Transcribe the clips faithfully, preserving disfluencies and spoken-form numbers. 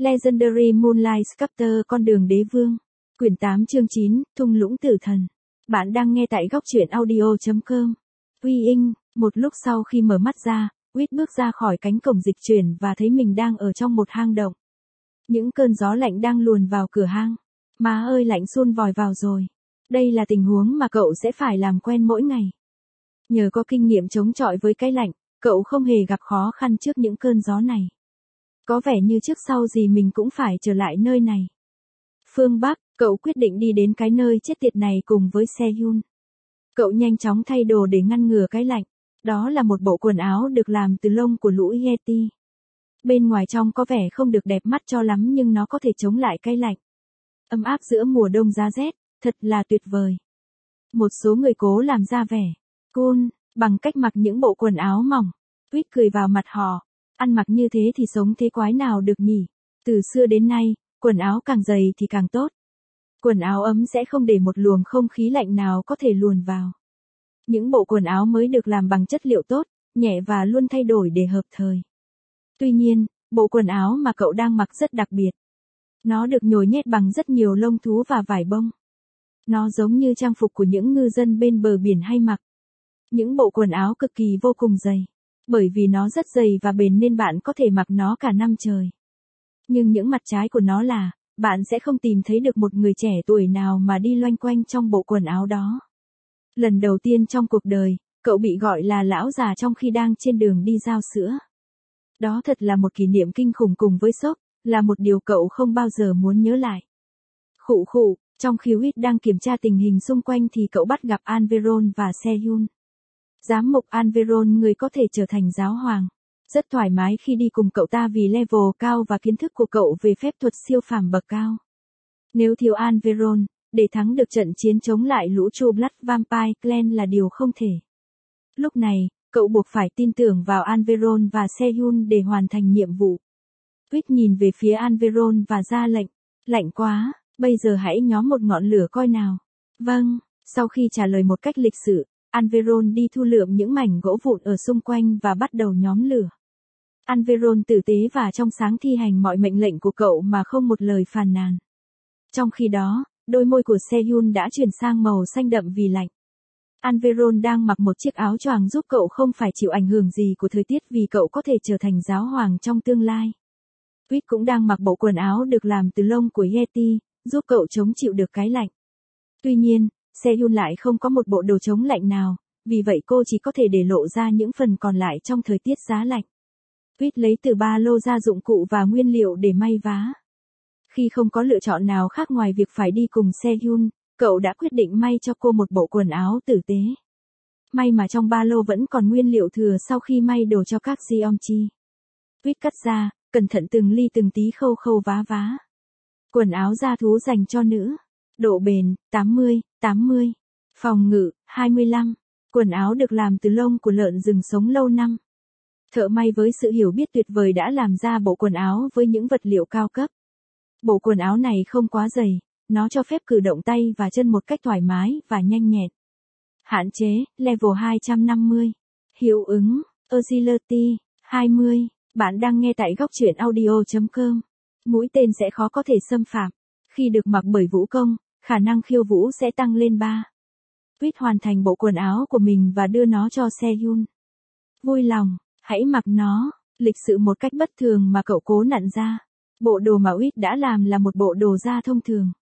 Legendary Moonlight Sculptor Con đường đế vương. Quyển tám chương chín, Thung lũng tử thần. Bạn đang nghe tại góc truyện audio chấm com. Uy Inh, một lúc sau khi mở mắt ra, Quýt bước ra khỏi cánh cổng dịch chuyển và thấy mình đang ở trong một hang động. Những cơn gió lạnh đang luồn vào cửa hang. Má ơi, lạnh sun vòi vào rồi. Đây là tình huống mà cậu sẽ phải làm quen mỗi ngày. Nhờ có kinh nghiệm chống chọi với cái lạnh, cậu không hề gặp khó khăn trước những cơn gió này. Có vẻ như trước sau gì mình cũng phải trở lại nơi này. Phương Bắc, cậu quyết định đi đến cái nơi chết tiệt này cùng với Sehun. Cậu nhanh chóng thay đồ để ngăn ngừa cái lạnh. Đó là một bộ quần áo được làm từ lông của lũ Yeti. Bên ngoài trong có vẻ không được đẹp mắt cho lắm nhưng nó có thể chống lại cái lạnh. Ấm áp giữa mùa đông giá rét, thật là tuyệt vời. Một số người cố làm ra vẻ cool bằng cách mặc những bộ quần áo mỏng. Quýt cười vào mặt họ. Ăn mặc như thế thì sống thế quái nào được nhỉ? Từ xưa đến nay, quần áo càng dày thì càng tốt. Quần áo ấm sẽ không để một luồng không khí lạnh nào có thể luồn vào. Những bộ quần áo mới được làm bằng chất liệu tốt, nhẹ và luôn thay đổi để hợp thời. Tuy nhiên, bộ quần áo mà cậu đang mặc rất đặc biệt. Nó được nhồi nhét bằng rất nhiều lông thú và vải bông. Nó giống như trang phục của những ngư dân bên bờ biển hay mặc. Những bộ quần áo cực kỳ vô cùng dày. Bởi vì nó rất dày và bền nên bạn có thể mặc nó cả năm trời. Nhưng những mặt trái của nó là, bạn sẽ không tìm thấy được một người trẻ tuổi nào mà đi loanh quanh trong bộ quần áo đó. Lần đầu tiên trong cuộc đời, cậu bị gọi là lão già trong khi đang trên đường đi giao sữa. Đó thật là một kỷ niệm kinh khủng cùng với sốc, là một điều cậu không bao giờ muốn nhớ lại. Khụ khụ, trong khi Quýt đang kiểm tra tình hình xung quanh thì cậu bắt gặp Anveron và Sehun. Giám mục Anveron, người có thể trở thành giáo hoàng. Rất thoải mái khi đi cùng cậu ta vì level cao và kiến thức của cậu về phép thuật siêu phàm bậc cao. Nếu thiếu Anveron, để thắng được trận chiến chống lại lũ True Blood Vampire Clan là điều không thể. Lúc này, cậu buộc phải tin tưởng vào Anveron và Sehun để hoàn thành nhiệm vụ. Quýt nhìn về phía Anveron và ra lệnh. Lạnh quá, bây giờ hãy nhóm một ngọn lửa coi nào. Vâng, sau khi trả lời một cách lịch sự, Anveron đi thu lượm những mảnh gỗ vụn ở xung quanh và bắt đầu nhóm lửa. Anveron tử tế và trong sáng thi hành mọi mệnh lệnh của cậu mà không một lời phàn nàn. Trong khi đó, đôi môi của Sehun đã chuyển sang màu xanh đậm vì lạnh. Anveron đang mặc một chiếc áo choàng giúp cậu không phải chịu ảnh hưởng gì của thời tiết vì cậu có thể trở thành giáo hoàng trong tương lai. Quýt cũng đang mặc bộ quần áo được làm từ lông của Yeti, giúp cậu chống chịu được cái lạnh. Tuy nhiên, Sehun lại không có một bộ đồ chống lạnh nào, vì vậy cô chỉ có thể để lộ ra những phần còn lại trong thời tiết giá lạnh. Quýt lấy từ ba lô ra dụng cụ và nguyên liệu để may vá. Khi không có lựa chọn nào khác ngoài việc phải đi cùng Sehun, cậu đã quyết định may cho cô một bộ quần áo tử tế. May mà trong ba lô vẫn còn nguyên liệu thừa sau khi may đồ cho các Jeonchi. Quýt cắt ra, cẩn thận từng ly từng tí khâu khâu vá vá. Quần áo da thú dành cho nữ. Độ bền, tám mươi, tám mươi. Phòng ngự, hai mươi lăm. Quần áo được làm từ lông của lợn rừng sống lâu năm. Thợ may với sự hiểu biết tuyệt vời đã làm ra bộ quần áo với những vật liệu cao cấp. Bộ quần áo này không quá dày, nó cho phép cử động tay và chân một cách thoải mái và nhanh nhẹn. Hạn chế, level hai trăm năm mươi. Hiệu ứng, agility, hai mươi. Bạn đang nghe tại góc truyện audio chấm com. Mũi tên sẽ khó có thể xâm phạm. Khi được mặc bởi vũ công, khả năng khiêu vũ sẽ tăng lên ba. Quýt hoàn thành bộ quần áo của mình và đưa nó cho Sehun. Vui lòng, hãy mặc nó, lịch sự một cách bất thường mà cậu cố nặn ra. Bộ đồ mà Quýt đã làm là một bộ đồ da thông thường.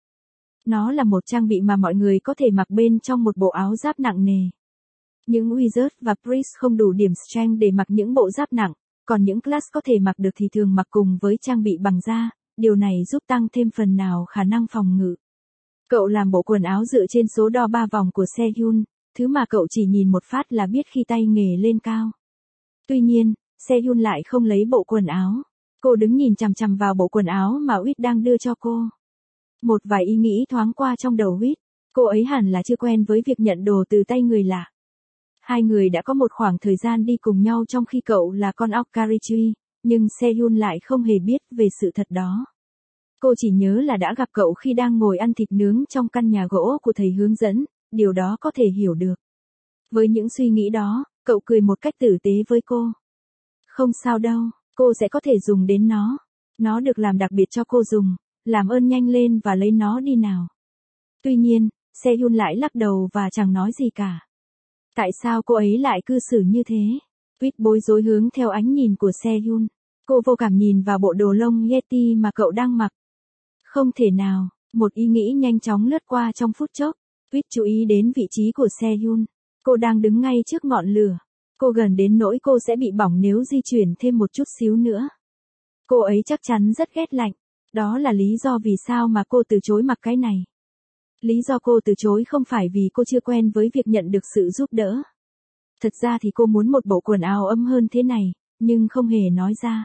Nó là một trang bị mà mọi người có thể mặc bên trong một bộ áo giáp nặng nề. Những Wizard và Priest không đủ điểm strength để mặc những bộ giáp nặng, còn những class có thể mặc được thì thường mặc cùng với trang bị bằng da, điều này giúp tăng thêm phần nào khả năng phòng ngự. Cậu làm bộ quần áo dựa trên số đo ba vòng của Sehun, thứ mà cậu chỉ nhìn một phát là biết khi tay nghề lên cao. Tuy nhiên, Sehun lại không lấy bộ quần áo. Cô đứng nhìn chằm chằm vào bộ quần áo mà Quýt đang đưa cho cô. Một vài ý nghĩ thoáng qua trong đầu Quýt. Cô ấy hẳn là chưa quen với việc nhận đồ từ tay người lạ. Hai người đã có một khoảng thời gian đi cùng nhau trong khi cậu là con óc Karichui, nhưng Sehun lại không hề biết về sự thật đó. Cô chỉ nhớ là đã gặp cậu khi đang ngồi ăn thịt nướng trong căn nhà gỗ của thầy hướng dẫn, điều đó có thể hiểu được. Với những suy nghĩ đó, cậu cười một cách tử tế với cô. Không sao đâu, cô sẽ có thể dùng đến nó. Nó được làm đặc biệt cho cô dùng, làm ơn nhanh lên và lấy nó đi nào. Tuy nhiên, Sehun lại lắc đầu và chẳng nói gì cả. Tại sao cô ấy lại cư xử như thế? Tuyết bối rối hướng theo ánh nhìn của Sehun. Cô vô cảm nhìn vào bộ đồ lông Yeti mà cậu đang mặc. Không thể nào, một ý nghĩ nhanh chóng lướt qua trong phút chốc. Tuyết chú ý đến vị trí của Sehun. Cô đang đứng ngay trước ngọn lửa. Cô gần đến nỗi cô sẽ bị bỏng nếu di chuyển thêm một chút xíu nữa. Cô ấy chắc chắn rất ghét lạnh. Đó là lý do vì sao mà cô từ chối mặc cái này. Lý do cô từ chối không phải vì cô chưa quen với việc nhận được sự giúp đỡ. Thật ra thì cô muốn một bộ quần áo ấm hơn thế này, nhưng không hề nói ra.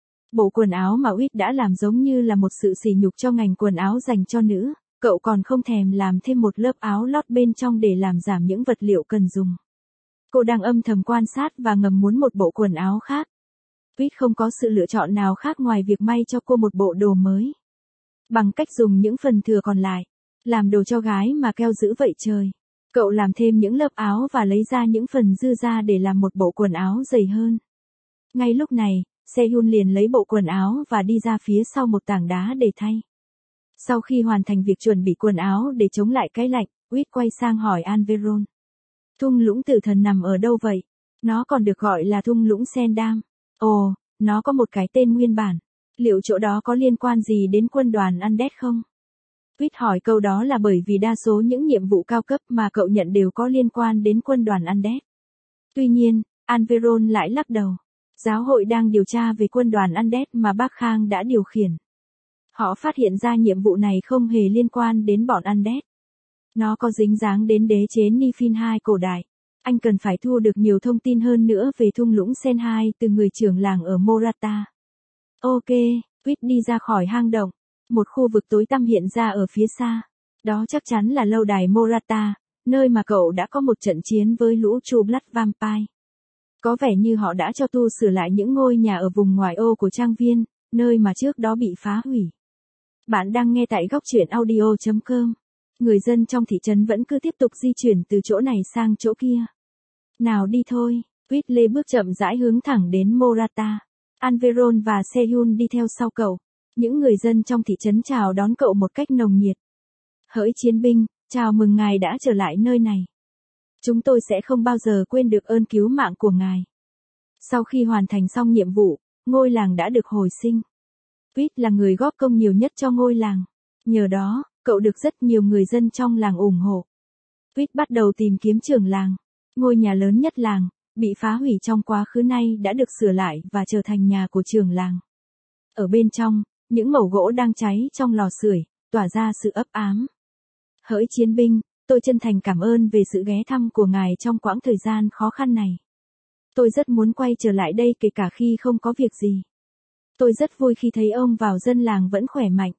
Bộ quần áo mà Uyết đã làm giống như là một sự sỉ nhục cho ngành quần áo dành cho nữ, cậu còn không thèm làm thêm một lớp áo lót bên trong để làm giảm những vật liệu cần dùng. Cô đang âm thầm quan sát và ngầm muốn một bộ quần áo khác. Uyết không có sự lựa chọn nào khác ngoài việc may cho cô một bộ đồ mới. Bằng cách dùng những phần thừa còn lại, làm đồ cho gái mà keo dữ vậy trời. Cậu làm thêm những lớp áo và lấy ra những phần dư ra để làm một bộ quần áo dày hơn. Ngay lúc này, Sehun liền lấy bộ quần áo và đi ra phía sau một tảng đá để thay. Sau khi hoàn thành việc chuẩn bị quần áo để chống lại cái lạnh, Uyết quay sang hỏi Anveron. Thung lũng tử thần nằm ở đâu vậy? Nó còn được gọi là thung lũng Sendam. Ồ, nó có một cái tên nguyên bản. Liệu chỗ đó có liên quan gì đến quân đoàn Undead không? Uyết hỏi câu đó là bởi vì đa số những nhiệm vụ cao cấp mà cậu nhận đều có liên quan đến quân đoàn Undead. Tuy nhiên, Anveron lại lắc đầu. Giáo hội đang điều tra về quân đoàn Undead mà bác Khang đã điều khiển. Họ phát hiện ra nhiệm vụ này không hề liên quan đến bọn Undead. Nó có dính dáng đến đế chế Nifin hai cổ đại. Anh cần phải thu được nhiều thông tin hơn nữa về thung lũng Sen hai từ người trưởng làng ở Morata. Ok, Uyết đi ra khỏi hang động. Một khu vực tối tăm hiện ra ở phía xa. Đó chắc chắn là lâu đài Morata, nơi mà cậu đã có một trận chiến với lũ True Blood Vampire. Có vẻ như họ đã cho tu sửa lại những ngôi nhà ở vùng ngoại ô của trang viên, nơi mà trước đó bị phá hủy. Bạn đang nghe tại góc truyện audio chấm com. Người dân trong thị trấn vẫn cứ tiếp tục di chuyển từ chỗ này sang chỗ kia. Nào đi thôi, Uyết lê bước chậm rãi hướng thẳng đến Morata. Anveron và Sehun đi theo sau cậu. Những người dân trong thị trấn chào đón cậu một cách nồng nhiệt. Hỡi chiến binh, chào mừng ngài đã trở lại nơi này. Chúng tôi sẽ không bao giờ quên được ơn cứu mạng của ngài. Sau khi hoàn thành xong nhiệm vụ, ngôi làng đã được hồi sinh. Uyết là người góp công nhiều nhất cho ngôi làng. Nhờ đó, cậu được rất nhiều người dân trong làng ủng hộ. Uyết bắt đầu tìm kiếm trưởng làng. Ngôi nhà lớn nhất làng, bị phá hủy trong quá khứ nay đã được sửa lại và trở thành nhà của trưởng làng. Ở bên trong, những mẩu gỗ đang cháy trong lò sưởi, tỏa ra sự ấp ám. Hỡi chiến binh, tôi chân thành cảm ơn về sự ghé thăm của ngài trong quãng thời gian khó khăn này. Tôi rất muốn quay trở lại đây kể cả khi không có việc gì. Tôi rất vui khi thấy ông vào dân làng vẫn khỏe mạnh.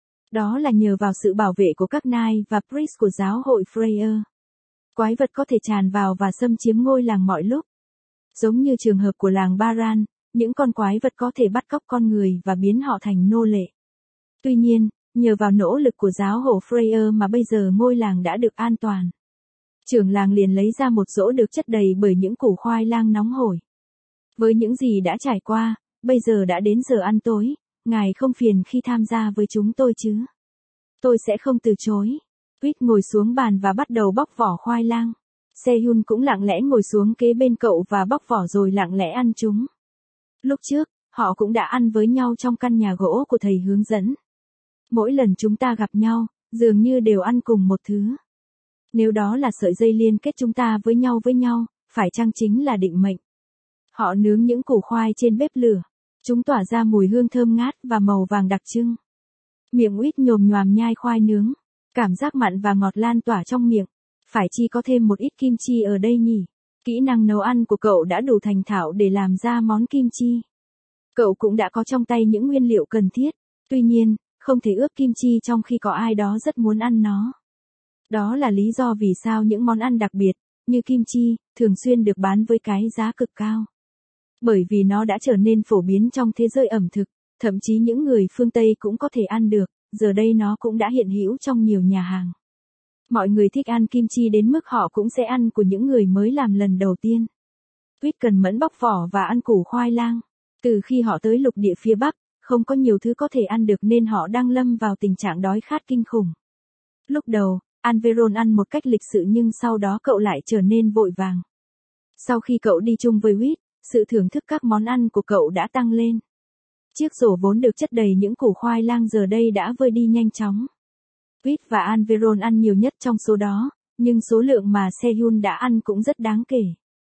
Đó là nhờ vào sự bảo vệ của các Knight và Priest của giáo hội Freya. Quái vật có thể tràn vào và xâm chiếm ngôi làng mọi lúc. Giống như trường hợp của làng Baran, những con quái vật có thể bắt cóc con người và biến họ thành nô lệ. Tuy nhiên, nhờ vào nỗ lực của giáo hội Freya mà bây giờ ngôi làng đã được an toàn. Trưởng làng liền lấy ra một rổ được chất đầy bởi những củ khoai lang nóng hổi. Với những gì đã trải qua, bây giờ đã đến giờ ăn tối, ngài không phiền khi tham gia với chúng tôi chứ? Tôi sẽ không từ chối. Uyết ngồi xuống bàn và bắt đầu bóc vỏ khoai lang. Sehun cũng lặng lẽ ngồi xuống kế bên cậu và bóc vỏ rồi lặng lẽ ăn chúng. Lúc trước, họ cũng đã ăn với nhau trong căn nhà gỗ của thầy hướng dẫn. Mỗi lần chúng ta gặp nhau, dường như đều ăn cùng một thứ. Nếu đó là sợi dây liên kết chúng ta với nhau với nhau, phải chăng chính là định mệnh? Họ nướng những củ khoai trên bếp lửa. Chúng tỏa ra mùi hương thơm ngát và màu vàng đặc trưng. Miệng Uyết nhồm nhoàm nhai khoai nướng. Cảm giác mặn và ngọt lan tỏa trong miệng. Phải chi có thêm một ít kim chi ở đây nhỉ? Kỹ năng nấu ăn của cậu đã đủ thành thạo để làm ra món kim chi. Cậu cũng đã có trong tay những nguyên liệu cần thiết. Tuy nhiên, không thể ướp kim chi trong khi có ai đó rất muốn ăn nó. Đó là lý do vì sao những món ăn đặc biệt, như kim chi, thường xuyên được bán với cái giá cực cao. Bởi vì nó đã trở nên phổ biến trong thế giới ẩm thực, thậm chí những người phương Tây cũng có thể ăn được, giờ đây nó cũng đã hiện hữu trong nhiều nhà hàng. Mọi người thích ăn kim chi đến mức họ cũng sẽ ăn của những người mới làm lần đầu tiên. Uyết cần mẫn bóc vỏ và ăn củ khoai lang. Từ khi họ tới lục địa phía Bắc, Không có nhiều thứ có thể ăn được nên họ đang lâm vào tình trạng đói khát kinh khủng. Lúc đầu, Alveron ăn một cách lịch sự nhưng sau đó cậu lại trở nên vội vàng. Sau khi cậu đi chung với Whit, sự thưởng thức các món ăn của cậu đã tăng lên. Chiếc rổ vốn được chất đầy những củ khoai lang giờ đây đã vơi đi nhanh chóng. Whit và Alveron ăn nhiều nhất trong số đó, nhưng số lượng mà Sehun đã ăn cũng rất đáng kể.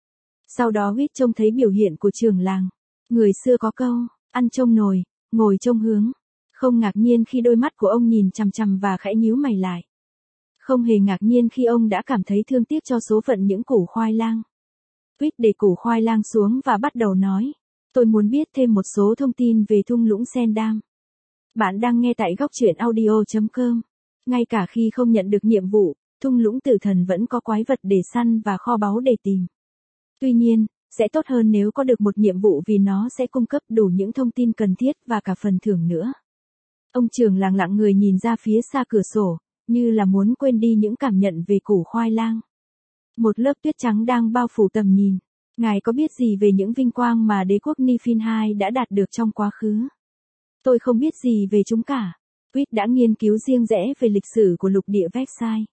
Sau đó Whit trông thấy biểu hiện của trưởng làng. Người xưa có câu, ăn trông nồi, ngồi trông hướng. Không ngạc nhiên khi đôi mắt của ông nhìn chằm chằm và khẽ nhíu mày lại. Không hề ngạc nhiên khi ông đã cảm thấy thương tiếc cho số phận những củ khoai lang. Whit để củ khoai lang xuống và bắt đầu nói. Tôi muốn biết thêm một số thông tin về thung lũng Sendam. Bạn đang nghe tại góc truyện audio chấm com. Ngay cả khi không nhận được nhiệm vụ, thung lũng tử thần vẫn có quái vật để săn và kho báu để tìm. Tuy nhiên, sẽ tốt hơn nếu có được một nhiệm vụ vì nó sẽ cung cấp đủ những thông tin cần thiết và cả phần thưởng nữa. Ông trưởng làng lặng người nhìn ra phía xa cửa sổ, như là muốn quên đi những cảm nhận về củ khoai lang. Một lớp tuyết trắng đang bao phủ tầm nhìn. Ngài có biết gì về những vinh quang mà đế quốc Niflheim đã đạt được trong quá khứ? Tôi không biết gì về chúng cả. Whit đã nghiên cứu riêng rẽ về lịch sử của lục địa Versailles.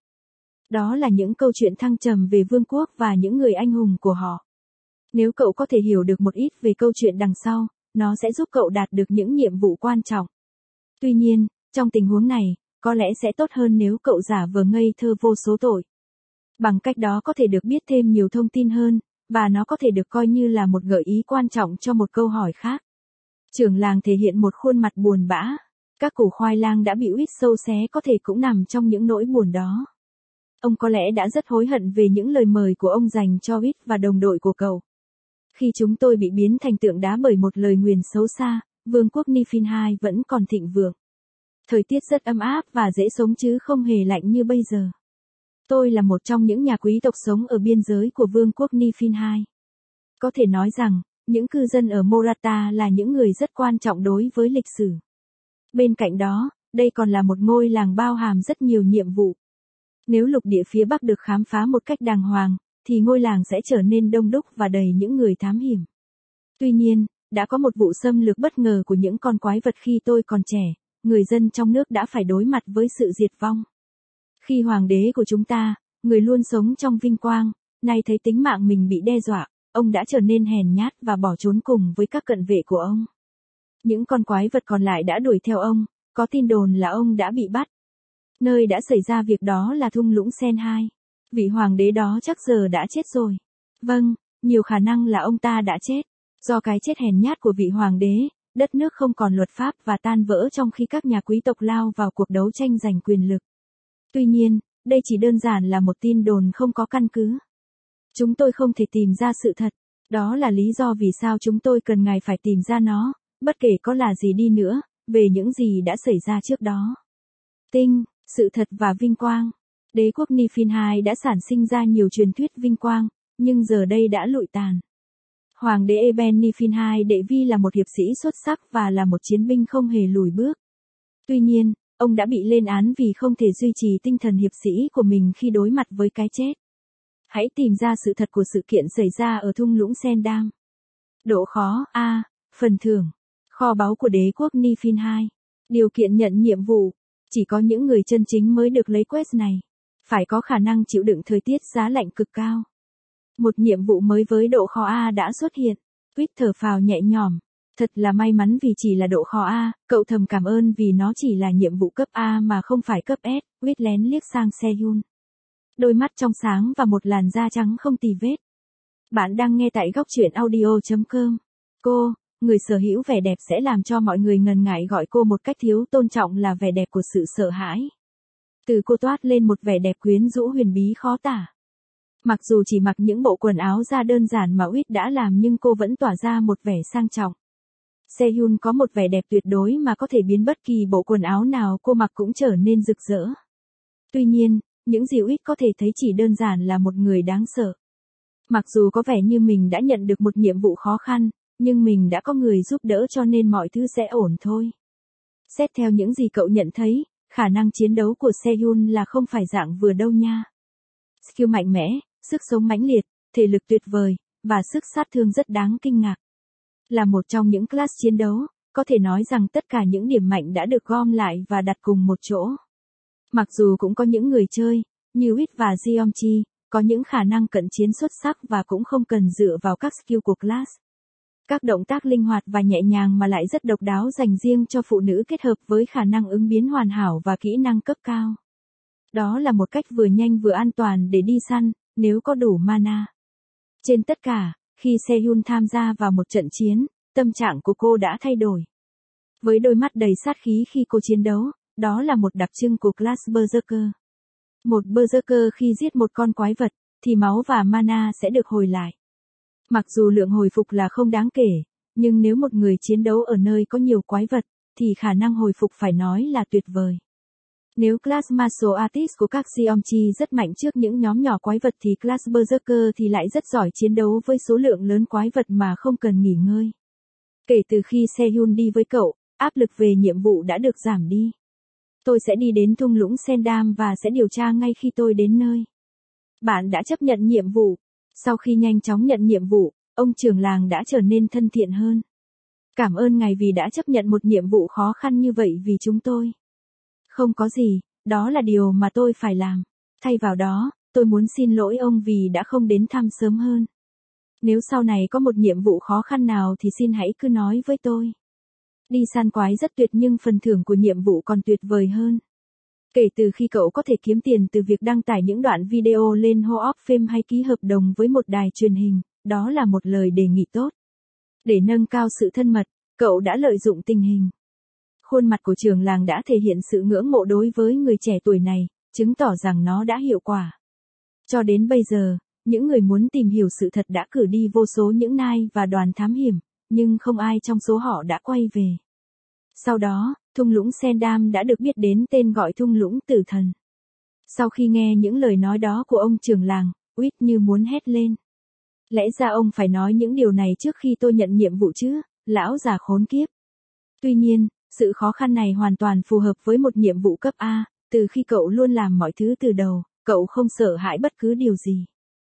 Đó là những câu chuyện thăng trầm về vương quốc và những người anh hùng của họ. Nếu cậu có thể hiểu được một ít về câu chuyện đằng sau, nó sẽ giúp cậu đạt được những nhiệm vụ quan trọng. Tuy nhiên, trong tình huống này, có lẽ sẽ tốt hơn nếu cậu giả vờ ngây thơ vô số tội. Bằng cách đó có thể được biết thêm nhiều thông tin hơn, và nó có thể được coi như là một gợi ý quan trọng cho một câu hỏi khác. Trưởng làng thể hiện một khuôn mặt buồn bã. Các củ khoai lang đã bị Whit sâu xé có thể cũng nằm trong những nỗi buồn đó. Ông có lẽ đã rất hối hận về những lời mời của ông dành cho Whit và đồng đội của cậu. Khi chúng tôi bị biến thành tượng đá bởi một lời nguyền xấu xa, vương quốc Niflheim vẫn còn thịnh vượng. Thời tiết rất ấm áp và dễ sống chứ không hề lạnh như bây giờ. Tôi là một trong những nhà quý tộc sống ở biên giới của vương quốc Niflheim. Có thể nói rằng, những cư dân ở Morata là những người rất quan trọng đối với lịch sử. Bên cạnh đó, đây còn là một ngôi làng bao hàm rất nhiều nhiệm vụ. Nếu lục địa phía Bắc được khám phá một cách đàng hoàng, thì ngôi làng sẽ trở nên đông đúc và đầy những người thám hiểm. Tuy nhiên, đã có một vụ xâm lược bất ngờ của những con quái vật khi tôi còn trẻ, người dân trong nước đã phải đối mặt với sự diệt vong. Khi hoàng đế của chúng ta, người luôn sống trong vinh quang, nay thấy tính mạng mình bị đe dọa, ông đã trở nên hèn nhát và bỏ trốn cùng với các cận vệ của ông. Những con quái vật còn lại đã đuổi theo ông, có tin đồn là ông đã bị bắt. Nơi đã xảy ra việc đó là thung lũng Sen hai. Vị hoàng đế đó chắc giờ đã chết rồi. Vâng, nhiều khả năng là ông ta đã chết. Do cái chết hèn nhát của vị hoàng đế, đất nước không còn luật pháp và tan vỡ trong khi các nhà quý tộc lao vào cuộc đấu tranh giành quyền lực. Tuy nhiên, đây chỉ đơn giản là một tin đồn không có căn cứ. Chúng tôi không thể tìm ra sự thật. Đó là lý do vì sao chúng tôi cần ngài phải tìm ra nó, bất kể có là gì đi nữa, về những gì đã xảy ra trước đó. Tinh, sự thật và vinh quang. Đế quốc Niflheim đã sản sinh ra nhiều truyền thuyết vinh quang, nhưng giờ đây đã lụi tàn. Hoàng đế Eben Niflheim Đệ Vi là một hiệp sĩ xuất sắc và là một chiến binh không hề lùi bước. Tuy nhiên, ông đã bị lên án vì không thể duy trì tinh thần hiệp sĩ của mình khi đối mặt với cái chết. Hãy tìm ra sự thật của sự kiện xảy ra ở thung lũng Sendam. Độ khó A. Phần thưởng. Kho báu của đế quốc Niflheim. Điều kiện nhận nhiệm vụ. Chỉ có những người chân chính mới được lấy quest này. Phải có khả năng chịu đựng thời tiết giá lạnh cực cao. Một nhiệm vụ mới với độ khó A đã xuất hiện. Whit thở phào nhẹ nhõm. Thật là may mắn vì chỉ là độ khó A, cậu thầm cảm ơn vì nó chỉ là nhiệm vụ cấp A mà không phải cấp S. Whit lén liếc sang Sehun. Đôi mắt trong sáng và một làn da trắng không tì vết. Bạn đang nghe tại góc truyện audio chấm com. Cô, người sở hữu vẻ đẹp sẽ làm cho mọi người ngần ngại gọi cô một cách thiếu tôn trọng là vẻ đẹp của sự sợ hãi. Từ cô toát lên một vẻ đẹp quyến rũ huyền bí khó tả. Mặc dù chỉ mặc những bộ quần áo da đơn giản mà Whit đã làm nhưng cô vẫn tỏa ra một vẻ sang trọng. Sehun có một vẻ đẹp tuyệt đối mà có thể biến bất kỳ bộ quần áo nào cô mặc cũng trở nên rực rỡ. Tuy nhiên, những gì Whit có thể thấy chỉ đơn giản là một người đáng sợ. Mặc dù có vẻ như mình đã nhận được một nhiệm vụ khó khăn, nhưng mình đã có người giúp đỡ cho nên mọi thứ sẽ ổn thôi. Xét theo những gì cậu nhận thấy, khả năng chiến đấu của Sehun là không phải dạng vừa đâu nha. Skill mạnh mẽ, sức sống mãnh liệt, thể lực tuyệt vời, và sức sát thương rất đáng kinh ngạc. Là một trong những class chiến đấu, có thể nói rằng tất cả những điểm mạnh đã được gom lại và đặt cùng một chỗ. Mặc dù cũng có những người chơi, như Witt và Geomchi, có những khả năng cận chiến xuất sắc và cũng không cần dựa vào các skill của class. Các động tác linh hoạt và nhẹ nhàng mà lại rất độc đáo dành riêng cho phụ nữ kết hợp với khả năng ứng biến hoàn hảo và kỹ năng cấp cao. Đó là một cách vừa nhanh vừa an toàn để đi săn, nếu có đủ mana. Trên tất cả, khi Sehyun tham gia vào một trận chiến, tâm trạng của cô đã thay đổi. Với đôi mắt đầy sát khí khi cô chiến đấu, đó là một đặc trưng của class Berserker. Một Berserker khi giết một con quái vật, thì máu và mana sẽ được hồi lại. Mặc dù lượng hồi phục là không đáng kể, nhưng nếu một người chiến đấu ở nơi có nhiều quái vật, thì khả năng hồi phục phải nói là tuyệt vời. Nếu class Martial Artist của các Geomchi rất mạnh trước những nhóm nhỏ quái vật thì class Berserker thì lại rất giỏi chiến đấu với số lượng lớn quái vật mà không cần nghỉ ngơi. Kể từ khi Sehyun đi với cậu, áp lực về nhiệm vụ đã được giảm đi. Tôi sẽ đi đến thung lũng Sendam và sẽ điều tra ngay khi tôi đến nơi. Bạn đã chấp nhận nhiệm vụ. Sau khi nhanh chóng nhận nhiệm vụ, ông trưởng làng đã trở nên thân thiện hơn. Cảm ơn ngài vì đã chấp nhận một nhiệm vụ khó khăn như vậy vì chúng tôi. Không có gì, đó là điều mà tôi phải làm. Thay vào đó, tôi muốn xin lỗi ông vì đã không đến thăm sớm hơn. Nếu sau này có một nhiệm vụ khó khăn nào thì xin hãy cứ nói với tôi. Đi săn quái rất tuyệt nhưng phần thưởng của nhiệm vụ còn tuyệt vời hơn. Kể từ khi cậu có thể kiếm tiền từ việc đăng tải những đoạn video lên Hall of Fame hay ký hợp đồng với một đài truyền hình, đó là một lời đề nghị tốt. Để nâng cao sự thân mật, cậu đã lợi dụng tình hình. Khuôn mặt của trưởng làng đã thể hiện sự ngưỡng mộ đối với người trẻ tuổi này, chứng tỏ rằng nó đã hiệu quả. Cho đến bây giờ, những người muốn tìm hiểu sự thật đã cử đi vô số những nai và đoàn thám hiểm, nhưng không ai trong số họ đã quay về. Sau đó, thung lũng Sendam đã được biết đến tên gọi thung lũng tử thần. Sau khi nghe những lời nói đó của ông trưởng làng, Witt như muốn hét lên. Lẽ ra ông phải nói những điều này trước khi tôi nhận nhiệm vụ chứ, lão già khốn kiếp. Tuy nhiên, sự khó khăn này hoàn toàn phù hợp với một nhiệm vụ cấp A, từ khi cậu luôn làm mọi thứ từ đầu, cậu không sợ hãi bất cứ điều gì.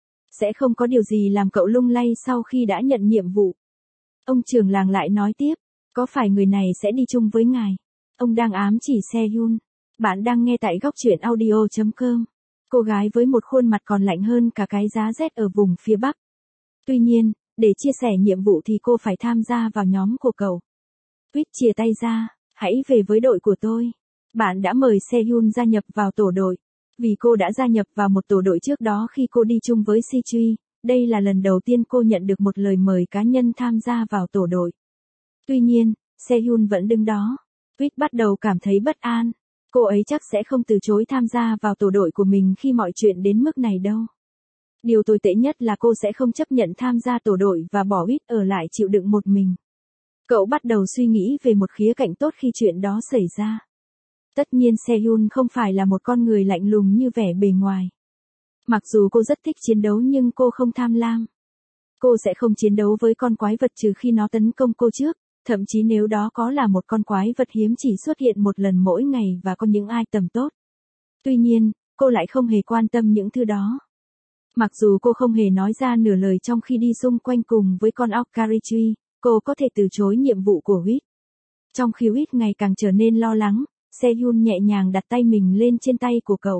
Sẽ không có điều gì làm cậu lung lay sau khi đã nhận nhiệm vụ. Ông trưởng làng lại nói tiếp, có phải người này sẽ đi chung với ngài? Ông đang ám chỉ Sehyun. Bạn đang nghe tại góc truyện audio chấm com. Cô gái với một khuôn mặt còn lạnh hơn cả cái giá rét ở vùng phía Bắc. Tuy nhiên, để chia sẻ nhiệm vụ thì cô phải tham gia vào nhóm của cậu. Witt chia tay ra, hãy về với đội của tôi. Bạn đã mời Sehyun gia nhập vào tổ đội. Vì cô đã gia nhập vào một tổ đội trước đó khi cô đi chung với Sichui, đây là lần đầu tiên cô nhận được một lời mời cá nhân tham gia vào tổ đội. Tuy nhiên, Sehyun vẫn đứng đó. Witt bắt đầu cảm thấy bất an. Cô ấy chắc sẽ không từ chối tham gia vào tổ đội của mình khi mọi chuyện đến mức này đâu. Điều tồi tệ nhất là cô sẽ không chấp nhận tham gia tổ đội và bỏ Witt ở lại chịu đựng một mình. Cậu bắt đầu suy nghĩ về một khía cạnh tốt khi chuyện đó xảy ra. Tất nhiên Sehyun không phải là một con người lạnh lùng như vẻ bề ngoài. Mặc dù cô rất thích chiến đấu nhưng cô không tham lam. Cô sẽ không chiến đấu với con quái vật trừ khi nó tấn công cô trước, thậm chí nếu đó có là một con quái vật hiếm chỉ xuất hiện một lần mỗi ngày và có những item tốt. Tuy nhiên, cô lại không hề quan tâm những thứ đó. Mặc dù cô không hề nói ra nửa lời trong khi đi xung quanh cùng với con óc Karichi, cô có thể từ chối nhiệm vụ của Witt. Trong khi Witt ngày càng trở nên lo lắng, Sehyun nhẹ nhàng đặt tay mình lên trên tay của cậu.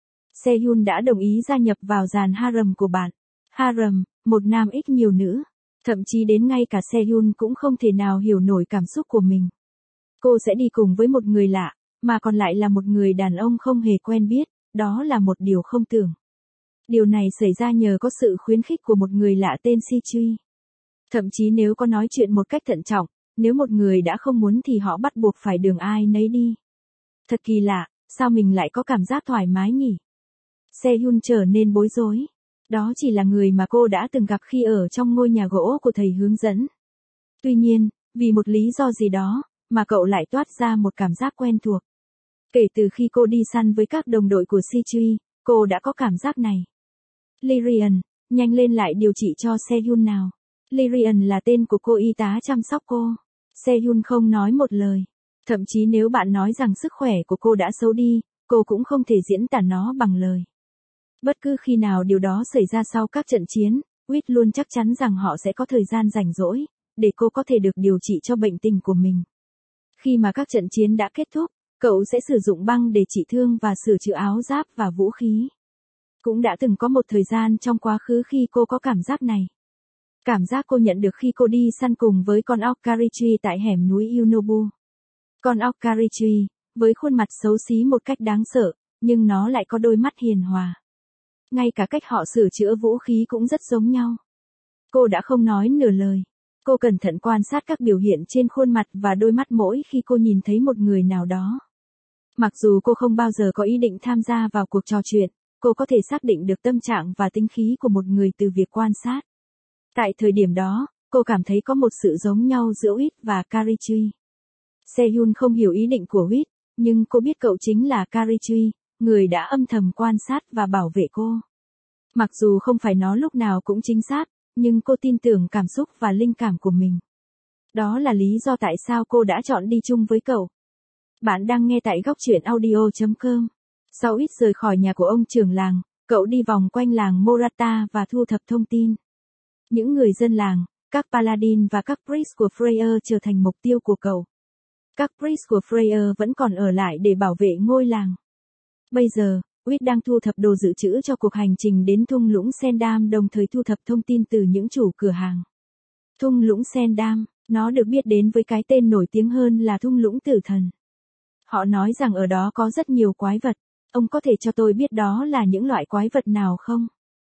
Sehyun đã đồng ý gia nhập vào dàn harem của bạn. Harem, một nam ít nhiều nữ. Thậm chí đến ngay cả Sehyun cũng không thể nào hiểu nổi cảm xúc của mình. Cô sẽ đi cùng với một người lạ, mà còn lại là một người đàn ông không hề quen biết, đó là một điều không tưởng. Điều này xảy ra nhờ có sự khuyến khích của một người lạ tên Sichui. Thậm chí nếu có nói chuyện một cách thận trọng, nếu một người đã không muốn thì họ bắt buộc phải đường ai nấy đi. Thật kỳ lạ, sao mình lại có cảm giác thoải mái nhỉ? Sehyun trở nên bối rối. Đó chỉ là người mà cô đã từng gặp khi ở trong ngôi nhà gỗ của thầy hướng dẫn. Tuy nhiên, vì một lý do gì đó, mà cậu lại toát ra một cảm giác quen thuộc. Kể từ khi cô đi săn với các đồng đội của Sichui, cô đã có cảm giác này. Lyrian, nhanh lên lại điều trị cho Sehyun nào. Lyrian là tên của cô y tá chăm sóc cô. Sehyun không nói một lời. Thậm chí nếu bạn nói rằng sức khỏe của cô đã xấu đi, cô cũng không thể diễn tả nó bằng lời. Bất cứ khi nào điều đó xảy ra sau các trận chiến, Witt luôn chắc chắn rằng họ sẽ có thời gian rảnh rỗi, để cô có thể được điều trị cho bệnh tình của mình. Khi mà các trận chiến đã kết thúc, cậu sẽ sử dụng băng để trị thương và sửa chữa áo giáp và vũ khí. Cũng đã từng có một thời gian trong quá khứ khi cô có cảm giác này. Cảm giác cô nhận được khi cô đi săn cùng với con óc Karichi tại hẻm núi Yunobu. Con óc Karichi, với khuôn mặt xấu xí một cách đáng sợ, nhưng nó lại có đôi mắt hiền hòa. Ngay cả cách họ sửa chữa vũ khí cũng rất giống nhau. Cô đã không nói nửa lời. Cô cẩn thận quan sát các biểu hiện trên khuôn mặt và đôi mắt mỗi khi cô nhìn thấy một người nào đó. Mặc dù cô không bao giờ có ý định tham gia vào cuộc trò chuyện, cô có thể xác định được tâm trạng và tính khí của một người từ việc quan sát. Tại thời điểm đó, cô cảm thấy có một sự giống nhau giữa Wit và Karichi. Sehun không hiểu ý định của Wit, nhưng cô biết cậu chính là Karichi, người đã âm thầm quan sát và bảo vệ cô. Mặc dù không phải nó lúc nào cũng chính xác, nhưng cô tin tưởng cảm xúc và linh cảm của mình. Đó là lý do tại sao cô đã chọn đi chung với cậu. Bạn đang nghe tại góc truyện audio chấm com. Sau ít rời khỏi nhà của ông trưởng làng, cậu đi vòng quanh làng Morata và thu thập thông tin. Những người dân làng, các paladin và các priest của Freyr trở thành mục tiêu của cậu. Các priest của Freyr vẫn còn ở lại để bảo vệ ngôi làng. Bây giờ, Wit đang thu thập đồ dự trữ cho cuộc hành trình đến thung lũng Sendam, đồng thời thu thập thông tin từ những chủ cửa hàng. Thung lũng Sendam, nó được biết đến với cái tên nổi tiếng hơn là thung lũng tử thần. Họ nói rằng ở đó có rất nhiều quái vật. Ông có thể cho tôi biết đó là những loại quái vật nào không?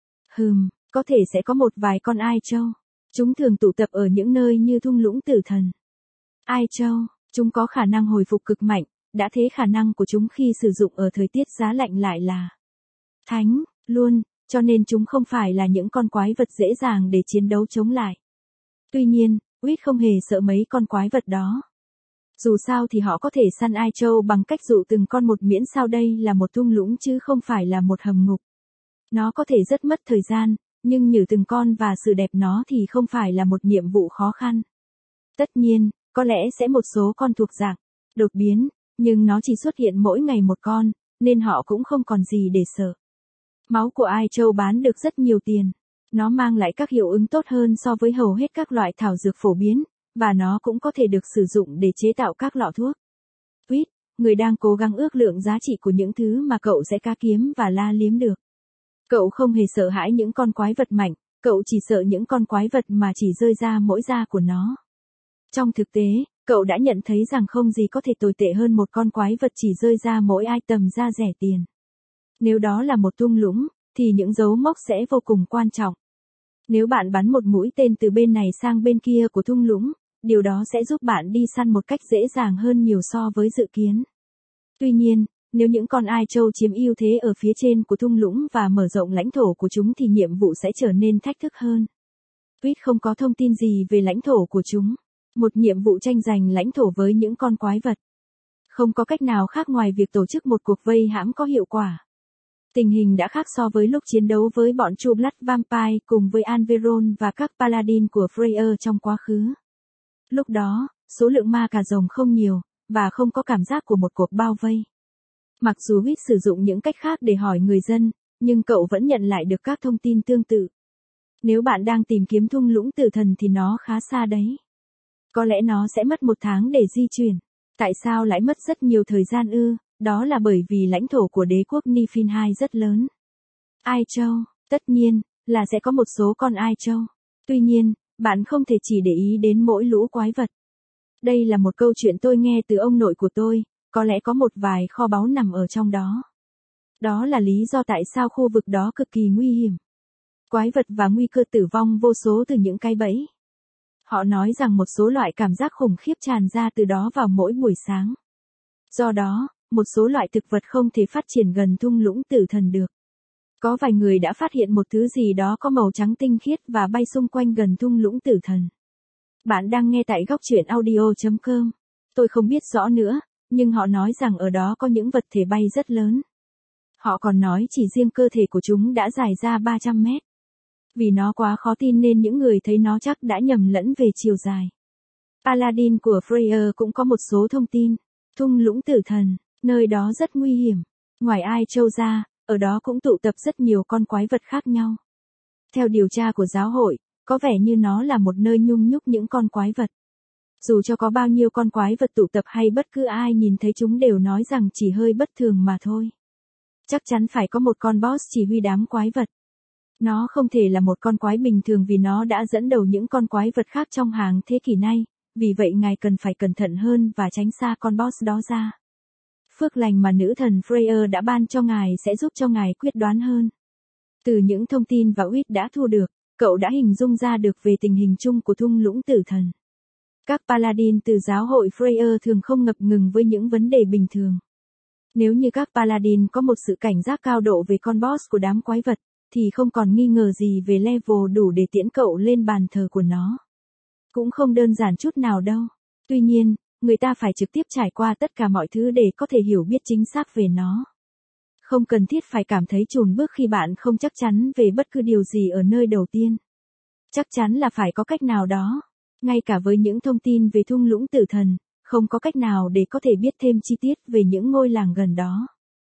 Hừm, có thể sẽ có một vài con Ai Châu. Chúng thường tụ tập ở những nơi như thung lũng tử thần. Ai Châu, chúng có khả năng hồi phục cực mạnh, đã thế khả năng của chúng khi sử dụng ở thời tiết giá lạnh lại là thánh, luôn, cho nên chúng không phải là những con quái vật dễ dàng để chiến đấu chống lại. Tuy nhiên, Wit không hề sợ mấy con quái vật đó. Dù sao thì họ có thể săn Ai Châu bằng cách dụ từng con một, miễn sao đây là một thung lũng chứ không phải là một hầm ngục. Nó có thể rất mất thời gian, nhưng nhử từng con và xử đẹp nó thì không phải là một nhiệm vụ khó khăn. Tất nhiên, có lẽ sẽ một số con thuộc dạng đột biến, nhưng nó chỉ xuất hiện mỗi ngày một con, nên họ cũng không còn gì để sợ. Máu của Ai Châu bán được rất nhiều tiền. Nó mang lại các hiệu ứng tốt hơn so với hầu hết các loại thảo dược phổ biến, và nó cũng có thể được sử dụng để chế tạo các lọ thuốc. Wit, người đang cố gắng ước lượng giá trị của những thứ mà cậu sẽ cá kiếm và la liếm được. Cậu không hề sợ hãi những con quái vật mạnh, cậu chỉ sợ những con quái vật mà chỉ rơi ra mỗi da của nó. Trong thực tế, cậu đã nhận thấy rằng không gì có thể tồi tệ hơn một con quái vật chỉ rơi ra mỗi item da rẻ tiền. Nếu đó là một thung lũng, thì những dấu mốc sẽ vô cùng quan trọng. Nếu bạn bắn một mũi tên từ bên này sang bên kia của thung lũng, điều đó sẽ giúp bạn đi săn một cách dễ dàng hơn nhiều so với dự kiến. Tuy nhiên, nếu những con Ai Châu chiếm ưu thế ở phía trên của thung lũng và mở rộng lãnh thổ của chúng thì nhiệm vụ sẽ trở nên thách thức hơn. Wit không có thông tin gì về lãnh thổ của chúng. Một nhiệm vụ tranh giành lãnh thổ với những con quái vật. Không có cách nào khác ngoài việc tổ chức một cuộc vây hãm có hiệu quả. Tình hình đã khác so với lúc chiến đấu với bọn True Blood Vampire cùng với Alveron và các paladin của Freyr trong quá khứ. Lúc đó, số lượng ma cà rồng không nhiều, và không có cảm giác của một cuộc bao vây. Mặc dù Wit sử dụng những cách khác để hỏi người dân, nhưng cậu vẫn nhận lại được các thông tin tương tự. Nếu bạn đang tìm kiếm thung lũng tử thần thì nó khá xa đấy. Có lẽ nó sẽ mất một tháng để di chuyển. Tại sao lại mất rất nhiều thời gian ư? Đó là bởi vì lãnh thổ của đế quốc Niflheim rất lớn. Ai Châu, tất nhiên, là sẽ có một số con Ai Châu. Tuy nhiên, bạn không thể chỉ để ý đến mỗi lũ quái vật. Đây là một câu chuyện tôi nghe từ ông nội của tôi, có lẽ có một vài kho báu nằm ở trong đó. Đó là lý do tại sao khu vực đó cực kỳ nguy hiểm. Quái vật và nguy cơ tử vong vô số từ những cái bẫy. Họ nói rằng một số loại cảm giác khủng khiếp tràn ra từ đó vào mỗi buổi sáng. Do đó, một số loại thực vật không thể phát triển gần thung lũng tử thần được. Có vài người đã phát hiện một thứ gì đó có màu trắng tinh khiết và bay xung quanh gần thung lũng tử thần. Bạn đang nghe tại góc truyện audio chấm com. Tôi không biết rõ nữa, nhưng họ nói rằng ở đó có những vật thể bay rất lớn. Họ còn nói chỉ riêng cơ thể của chúng đã dài ra ba trăm mét. Vì nó quá khó tin nên những người thấy nó chắc đã nhầm lẫn về chiều dài. Paladin của Freyr cũng có một số thông tin. Thung lũng tử thần, nơi đó rất nguy hiểm. Ngoài Ai Châu ra, ở đó cũng tụ tập rất nhiều con quái vật khác nhau. Theo điều tra của giáo hội, có vẻ như nó là một nơi nhung nhúc những con quái vật. Dù cho có bao nhiêu con quái vật tụ tập hay bất cứ ai nhìn thấy chúng đều nói rằng chỉ hơi bất thường mà thôi. Chắc chắn phải có một con boss chỉ huy đám quái vật. Nó không thể là một con quái bình thường vì nó đã dẫn đầu những con quái vật khác trong hàng thế kỷ nay, vì vậy ngài cần phải cẩn thận hơn và tránh xa con boss đó ra. Phước lành mà nữ thần Freya đã ban cho ngài sẽ giúp cho ngài quyết đoán hơn. Từ những thông tin và Whit đã thu được, cậu đã hình dung ra được về tình hình chung của thung lũng tử thần. Các Paladin từ giáo hội Freya thường không ngập ngừng với những vấn đề bình thường. Nếu như các Paladin có một sự cảnh giác cao độ về con boss của đám quái vật, thì không còn nghi ngờ gì về level đủ để tiễn cậu lên bàn thờ của nó. Cũng không đơn giản chút nào đâu. Tuy nhiên, người ta phải trực tiếp trải qua tất cả mọi thứ để có thể hiểu biết chính xác về nó. Không cần thiết phải cảm thấy chùn bước khi bạn không chắc chắn về bất cứ điều gì ở nơi đầu tiên. Chắc chắn là phải có cách nào đó. Ngay cả với những thông tin về thung lũng tử thần, không có cách nào để có thể biết thêm chi tiết về những ngôi làng gần đó.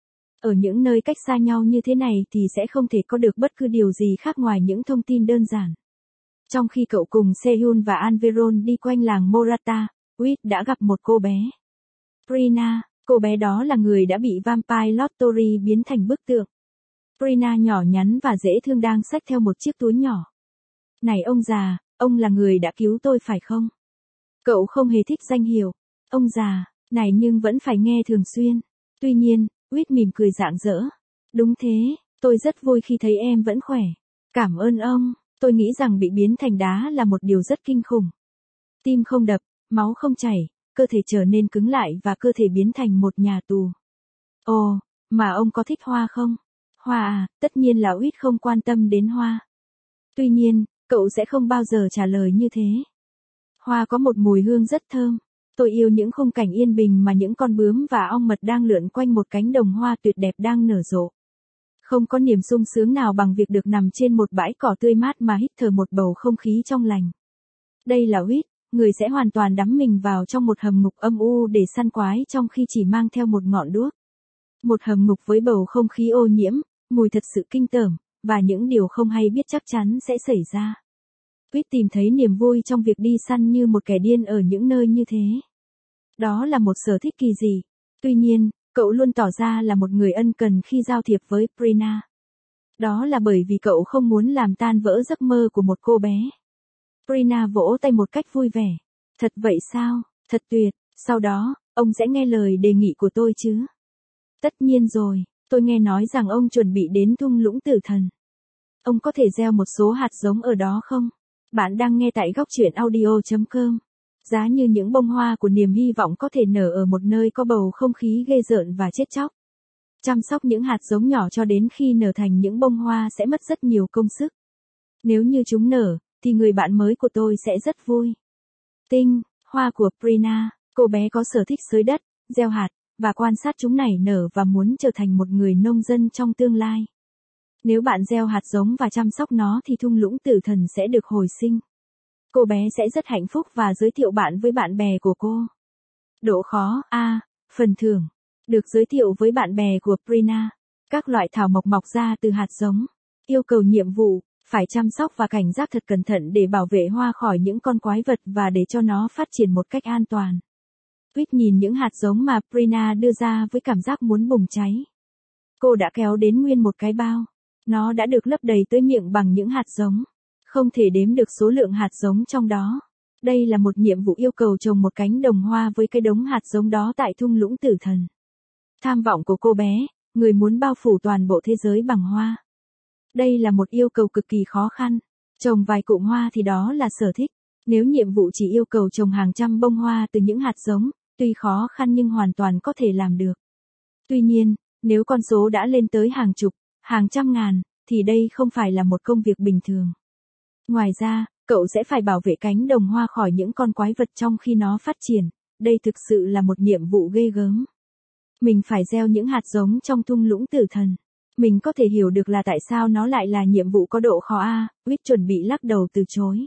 Ở những nơi cách xa nhau như thế này thì sẽ không thể có được bất cứ điều gì khác ngoài những thông tin đơn giản. Trong khi cậu cùng Sehyun và Anveron đi quanh làng Morata, Whit đã gặp một cô bé. Prina, cô bé đó là người đã bị Vampire Lottery biến thành bức tượng. Prina nhỏ nhắn và dễ thương đang xách theo một chiếc túi nhỏ. Này ông già, ông là người đã cứu tôi phải không? Cậu không hề thích danh hiệu. Ông già, này nhưng vẫn phải nghe thường xuyên. Tuy nhiên, Whit mỉm cười rạng rỡ. Đúng thế, tôi rất vui khi thấy em vẫn khỏe. Cảm ơn ông, tôi nghĩ rằng bị biến thành đá là một điều rất kinh khủng. Tim không đập, máu không chảy, cơ thể trở nên cứng lại và cơ thể biến thành một nhà tù. Ồ, mà ông có thích hoa không? Hoa à, tất nhiên là Whit không quan tâm đến hoa. Tuy nhiên, cậu sẽ không bao giờ trả lời như thế. Hoa có một mùi hương rất thơm. Tôi yêu những khung cảnh yên bình mà những con bướm và ong mật đang lượn quanh một cánh đồng hoa tuyệt đẹp đang nở rộ. Không có niềm sung sướng nào bằng việc được nằm trên một bãi cỏ tươi mát mà hít thở một bầu không khí trong lành. Đây là Whit, người sẽ hoàn toàn đắm mình vào trong một hầm ngục âm u để săn quái trong khi chỉ mang theo một ngọn đuốc. Một hầm ngục với bầu không khí ô nhiễm, mùi thật sự kinh tởm, và những điều không hay biết chắc chắn sẽ xảy ra. Whit tìm thấy niềm vui trong việc đi săn như một kẻ điên ở những nơi như thế. Đó là một sở thích kỳ dị. Tuy nhiên, cậu luôn tỏ ra là một người ân cần khi giao thiệp với Prina. Đó là bởi vì cậu không muốn làm tan vỡ giấc mơ của một cô bé. Prina vỗ tay một cách vui vẻ. Thật vậy sao, thật tuyệt, sau đó, ông sẽ nghe lời đề nghị của tôi chứ? Tất nhiên rồi, tôi nghe nói rằng ông chuẩn bị đến thung lũng tử thần. Ông có thể gieo một số hạt giống ở đó không? Bạn đang nghe tại góc truyện audio chấm com. Giá như những bông hoa của niềm hy vọng có thể nở ở một nơi có bầu không khí ghê rợn và chết chóc. Chăm sóc những hạt giống nhỏ cho đến khi nở thành những bông hoa sẽ mất rất nhiều công sức. Nếu như chúng nở, thì người bạn mới của tôi sẽ rất vui. Tinh, hoa của Prina, cô bé có sở thích xới đất, gieo hạt, và quan sát chúng nảy nở và muốn trở thành một người nông dân trong tương lai. Nếu bạn gieo hạt giống và chăm sóc nó thì thung lũng tử thần sẽ được hồi sinh. Cô bé sẽ rất hạnh phúc và giới thiệu bạn với bạn bè của cô. Độ khó A. À, phần thưởng. Được giới thiệu với bạn bè của Prina. Các loại thảo mộc mọc ra từ hạt giống. Yêu cầu nhiệm vụ, phải chăm sóc và cảnh giác thật cẩn thận để bảo vệ hoa khỏi những con quái vật và để cho nó phát triển một cách an toàn. Whit nhìn những hạt giống mà Prina đưa ra với cảm giác muốn bùng cháy. Cô đã kéo đến nguyên một cái bao. Nó đã được lấp đầy tới miệng bằng những hạt giống. Không thể đếm được số lượng hạt giống trong đó. Đây là một nhiệm vụ yêu cầu trồng một cánh đồng hoa với cái đống hạt giống đó tại thung lũng tử thần. Tham vọng của cô bé, người muốn bao phủ toàn bộ thế giới bằng hoa. Đây là một yêu cầu cực kỳ khó khăn. Trồng vài cụm hoa thì đó là sở thích. Nếu nhiệm vụ chỉ yêu cầu trồng hàng trăm bông hoa từ những hạt giống, tuy khó khăn nhưng hoàn toàn có thể làm được. Tuy nhiên, nếu con số đã lên tới hàng chục, hàng trăm ngàn, thì đây không phải là một công việc bình thường. Ngoài ra, cậu sẽ phải bảo vệ cánh đồng hoa khỏi những con quái vật trong khi nó phát triển. Đây thực sự là một nhiệm vụ ghê gớm. Mình phải gieo những hạt giống trong thung lũng tử thần. Mình có thể hiểu được là tại sao nó lại là nhiệm vụ có độ khó A. Whit chuẩn bị lắc đầu từ chối.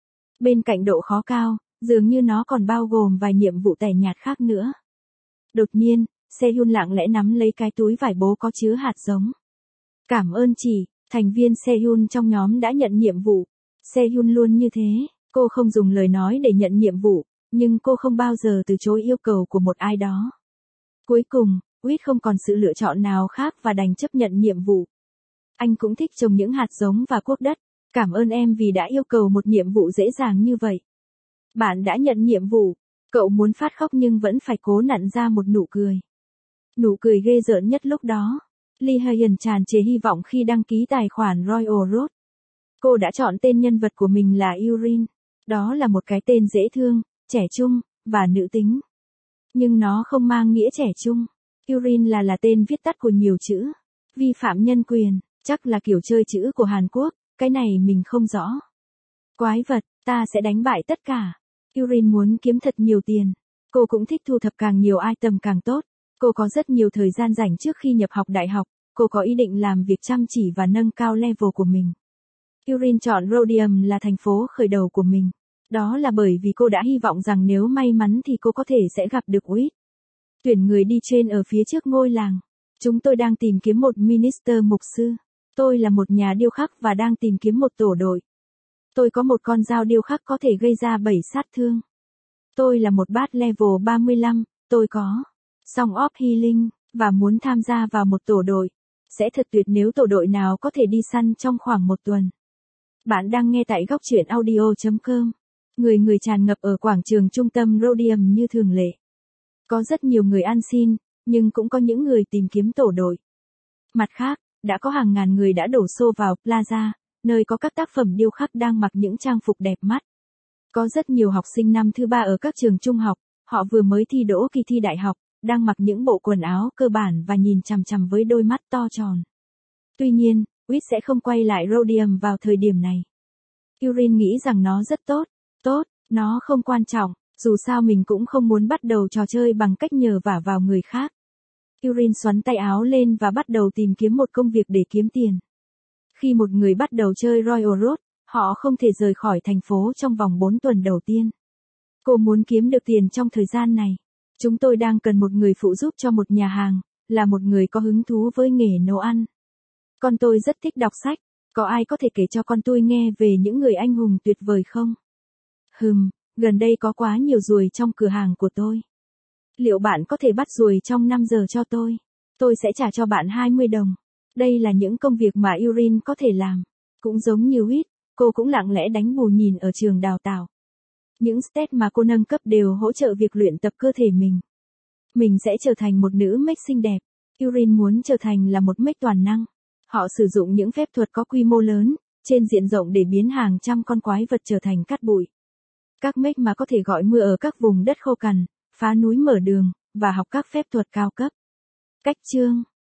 Bên cạnh độ khó cao, dường như nó còn bao gồm vài nhiệm vụ tẻ nhạt khác nữa. Đột nhiên, Sehyun lặng lẽ nắm lấy cái túi vải bố có chứa hạt giống. Cảm ơn chị, thành viên Sehyun trong nhóm đã nhận nhiệm vụ. Sehun luôn như thế, cô không dùng lời nói để nhận nhiệm vụ, nhưng cô không bao giờ từ chối yêu cầu của một ai đó. Cuối cùng, Wit không còn sự lựa chọn nào khác và đành chấp nhận nhiệm vụ. Anh cũng thích trồng những hạt giống và cuốc đất. Cảm ơn em vì đã yêu cầu một nhiệm vụ dễ dàng như vậy. Bạn đã nhận nhiệm vụ. Cậu muốn phát khóc nhưng vẫn phải cố nặn ra một nụ cười. Nụ cười ghê rợn nhất lúc đó. Lee Hyun tràn trề hy vọng khi đăng ký tài khoản Royal Road. Cô đã chọn tên nhân vật của mình là Yurin. Đó là một cái tên dễ thương, trẻ trung, và nữ tính. Nhưng nó không mang nghĩa trẻ trung. Yurin là là tên viết tắt của nhiều chữ. Vi phạm nhân quyền, chắc là kiểu chơi chữ của Hàn Quốc, cái này mình không rõ. Quái vật, ta sẽ đánh bại tất cả. Yurin muốn kiếm thật nhiều tiền. Cô cũng thích thu thập càng nhiều item càng tốt. Cô có rất nhiều thời gian rảnh trước khi nhập học đại học. Cô có ý định làm việc chăm chỉ và nâng cao level của mình. Yurin chọn Rhodium là thành phố khởi đầu của mình. Đó là bởi vì cô đã hy vọng rằng nếu may mắn thì cô có thể sẽ gặp được Wit. Tuyển người đi train ở phía trước ngôi làng. Chúng tôi đang tìm kiếm một minister mục sư. Tôi là một nhà điêu khắc và đang tìm kiếm một tổ đội. Tôi có một con dao điêu khắc có thể gây ra bảy sát thương. Tôi là một bát level ba mươi lăm, tôi có Song of Healing, và muốn tham gia vào một tổ đội. Sẽ thật tuyệt nếu tổ đội nào có thể đi săn trong khoảng một tuần. Bạn đang nghe tại góc truyện audio chấm com. Người người tràn ngập ở quảng trường trung tâm Rhodium như thường lệ. Có rất nhiều người ăn xin, nhưng cũng có những người tìm kiếm tổ đội. Mặt khác, đã có hàng ngàn người đã đổ xô vào Plaza, nơi có các tác phẩm điêu khắc đang mặc những trang phục đẹp mắt. Có rất nhiều học sinh năm thứ ba ở các trường trung học, họ vừa mới thi đỗ kỳ thi đại học, đang mặc những bộ quần áo cơ bản và nhìn chằm chằm với đôi mắt to tròn. Tuy nhiên, Wit sẽ không quay lại Rhodium vào thời điểm này. Yurin nghĩ rằng nó rất tốt. Tốt, nó không quan trọng, dù sao mình cũng không muốn bắt đầu trò chơi bằng cách nhờ vả vào người khác. Yurin xoắn tay áo lên và bắt đầu tìm kiếm một công việc để kiếm tiền. Khi một người bắt đầu chơi Royal Road, họ không thể rời khỏi thành phố trong vòng bốn tuần đầu tiên. Cô muốn kiếm được tiền trong thời gian này. Chúng tôi đang cần một người phụ giúp cho một nhà hàng, là một người có hứng thú với nghề nấu ăn. Con tôi rất thích đọc sách, có ai có thể kể cho con tôi nghe về những người anh hùng tuyệt vời không? Hừm, gần đây có quá nhiều ruồi trong cửa hàng của tôi. Liệu bạn có thể bắt ruồi trong năm giờ cho tôi? Tôi sẽ trả cho bạn hai mươi đồng. Đây là những công việc mà Yurin có thể làm. Cũng giống như Wit, cô cũng lặng lẽ đánh bù nhìn ở trường đào tạo. Những stat mà cô nâng cấp đều hỗ trợ việc luyện tập cơ thể mình. Mình sẽ trở thành một nữ mech xinh đẹp. Yurin muốn trở thành là một mech toàn năng. Họ sử dụng những phép thuật có quy mô lớn, trên diện rộng để biến hàng trăm con quái vật trở thành cát bụi. Các mech mà có thể gọi mưa ở các vùng đất khô cằn, phá núi mở đường, và học các phép thuật cao cấp. Cách chương